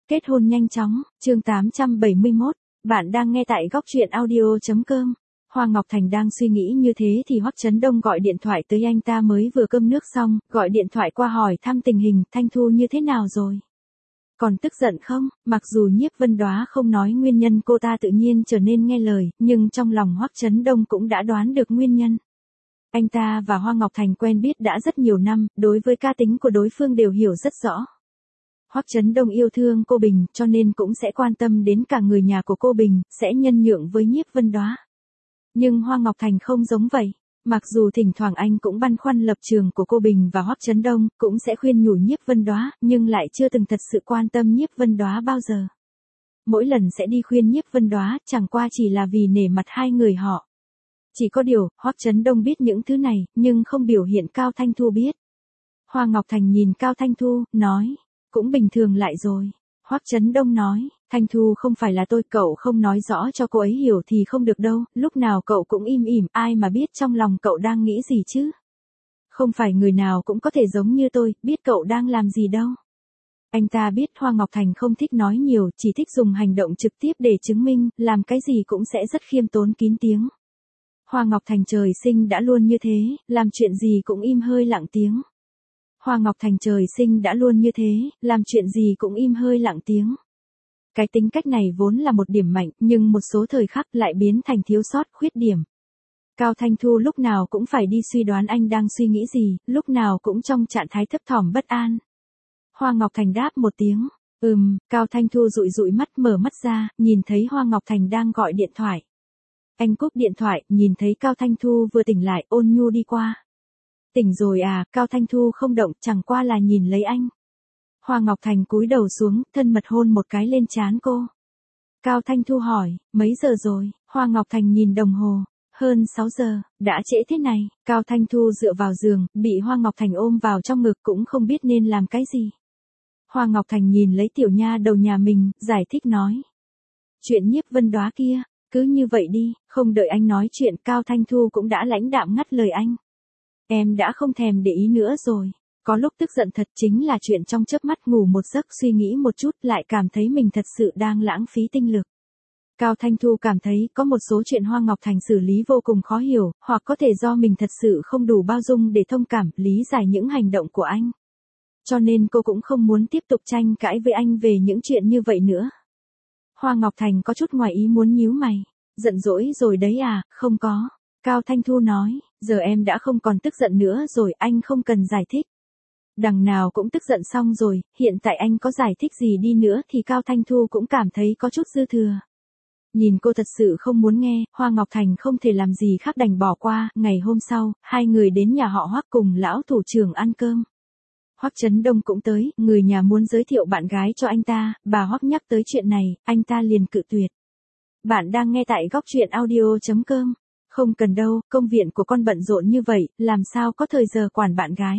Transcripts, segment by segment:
Kết hôn nhanh chóng, chương 871, bạn đang nghe tại góc truyện audio.com. Hoa Ngọc Thành đang suy nghĩ như thế thì Hoắc Chấn Đông gọi điện thoại tới anh ta mới vừa cơm nước xong, gọi điện thoại qua hỏi thăm tình hình Thanh Thu như thế nào rồi. Còn tức giận không? Mặc dù Nhiếp Vân Đoá không nói nguyên nhân cô ta tự nhiên trở nên nghe lời, nhưng trong lòng Hoắc Chấn Đông cũng đã đoán được nguyên nhân. Anh ta và Hoa Ngọc Thành quen biết đã rất nhiều năm, đối với cá tính của đối phương đều hiểu rất rõ. Hoắc Chấn Đông yêu thương cô Bình, cho nên cũng sẽ quan tâm đến cả người nhà của cô Bình, sẽ nhân nhượng với Nhiếp Vân Đoá. Nhưng Hoa Ngọc Thành không giống vậy. Mặc dù thỉnh thoảng anh cũng băn khoăn lập trường của cô Bình và Hoắc Chấn Đông, cũng sẽ khuyên nhủ Nhiếp Vân Đoá, nhưng lại chưa từng thật sự quan tâm Nhiếp Vân Đoá bao giờ. Mỗi lần sẽ đi khuyên Nhiếp Vân Đoá, chẳng qua chỉ là vì nể mặt hai người họ. Chỉ có điều, Hoắc Chấn Đông biết những thứ này, nhưng không biểu hiện Cao Thanh Thu biết. Hoa Ngọc Thành nhìn Cao Thanh Thu, nói, cũng bình thường lại rồi. Hoắc Chấn Đông nói, Thanh Thu không phải là tôi, cậu không nói rõ cho cô ấy hiểu thì không được đâu, lúc nào cậu cũng im ỉm, ai mà biết trong lòng cậu đang nghĩ gì chứ. Không phải người nào cũng có thể giống như tôi, biết cậu đang làm gì đâu. Anh ta biết Hoa Ngọc Thành không thích nói nhiều, chỉ thích dùng hành động trực tiếp để chứng minh, làm cái gì cũng sẽ rất khiêm tốn kín tiếng. Hoa Ngọc Thành trời sinh đã luôn như thế, làm chuyện gì cũng im hơi lặng tiếng. Hoa Ngọc Thành trời sinh đã luôn như thế, làm chuyện gì cũng im hơi lặng tiếng. Cái tính cách này vốn là một điểm mạnh, nhưng một số thời khắc lại biến thành thiếu sót, khuyết điểm. Cao Thanh Thu lúc nào cũng phải đi suy đoán anh đang suy nghĩ gì, lúc nào cũng trong trạng thái thấp thỏm bất an. Hoa Ngọc Thành đáp một tiếng, Cao Thanh Thu dụi dụi mắt mở mắt ra, nhìn thấy Hoa Ngọc Thành đang gọi điện thoại. Anh cúp điện thoại, nhìn thấy Cao Thanh Thu vừa tỉnh lại, ôn nhu đi qua. Tỉnh rồi à? Cao Thanh Thu không động, chẳng qua là nhìn lấy anh. Hoa Ngọc Thành cúi đầu xuống, thân mật hôn một cái lên trán cô. Cao Thanh Thu hỏi, mấy giờ rồi? Hoa Ngọc Thành nhìn đồng hồ, hơn 6 giờ, đã trễ thế này. Cao Thanh Thu dựa vào giường, bị Hoa Ngọc Thành ôm vào trong ngực cũng không biết nên làm cái gì. Hoa Ngọc Thành nhìn lấy tiểu nha đầu nhà mình, giải thích nói. Chuyện Nhiếp Vân Đoá kia, cứ như vậy đi, không đợi anh nói chuyện, Cao Thanh Thu cũng đã lãnh đạm ngắt lời anh. Em đã không thèm để ý nữa rồi. Có lúc tức giận thật chính là chuyện trong chớp mắt, ngủ một giấc suy nghĩ một chút lại cảm thấy mình thật sự đang lãng phí tinh lực. Cao Thanh Thu cảm thấy có một số chuyện Hoa Ngọc Thành xử lý vô cùng khó hiểu, hoặc có thể do mình thật sự không đủ bao dung để thông cảm, lý giải những hành động của anh. Cho nên cô cũng không muốn tiếp tục tranh cãi với anh về những chuyện như vậy nữa. Hoa Ngọc Thành có chút ngoài ý muốn nhíu mày. Giận dỗi rồi đấy à? Không có. Cao Thanh Thu nói, giờ em đã không còn tức giận nữa rồi, anh không cần giải thích. Đằng nào cũng tức giận xong rồi, hiện tại anh có giải thích gì đi nữa thì Cao Thanh Thu cũng cảm thấy có chút dư thừa. Nhìn cô thật sự không muốn nghe, Hoa Ngọc Thành không thể làm gì khác đành bỏ qua. Ngày hôm sau, hai người đến nhà họ Hoắc cùng lão thủ trưởng ăn cơm. Hoắc Chấn Đông cũng tới, người nhà muốn giới thiệu bạn gái cho anh ta, bà Hoắc nhắc tới chuyện này, anh ta liền cự tuyệt. Bạn đang nghe tại góc truyện audio.com. Không cần đâu, công việc của con bận rộn như vậy, làm sao có thời giờ quản bạn gái.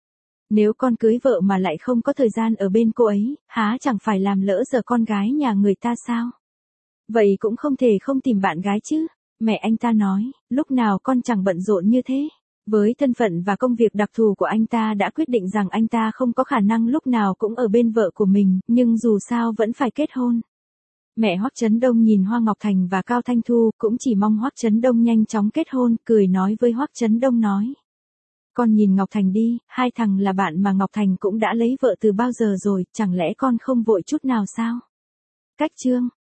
Nếu con cưới vợ mà lại không có thời gian ở bên cô ấy, há chẳng phải làm lỡ giờ con gái nhà người ta sao? Vậy cũng không thể không tìm bạn gái chứ. Mẹ anh ta nói, lúc nào con chẳng bận rộn như thế. Với thân phận và công việc đặc thù của anh ta đã quyết định rằng anh ta không có khả năng lúc nào cũng ở bên vợ của mình, nhưng dù sao vẫn phải kết hôn. Mẹ Hoắc Chấn Đông nhìn Hoa Ngọc Thành và Cao Thanh Thu, cũng chỉ mong Hoắc Chấn Đông nhanh chóng kết hôn, cười nói với Hoắc Chấn Đông nói. Con nhìn Ngọc Thành đi, hai thằng là bạn mà Ngọc Thành cũng đã lấy vợ từ bao giờ rồi, chẳng lẽ con không vội chút nào sao? Cách chương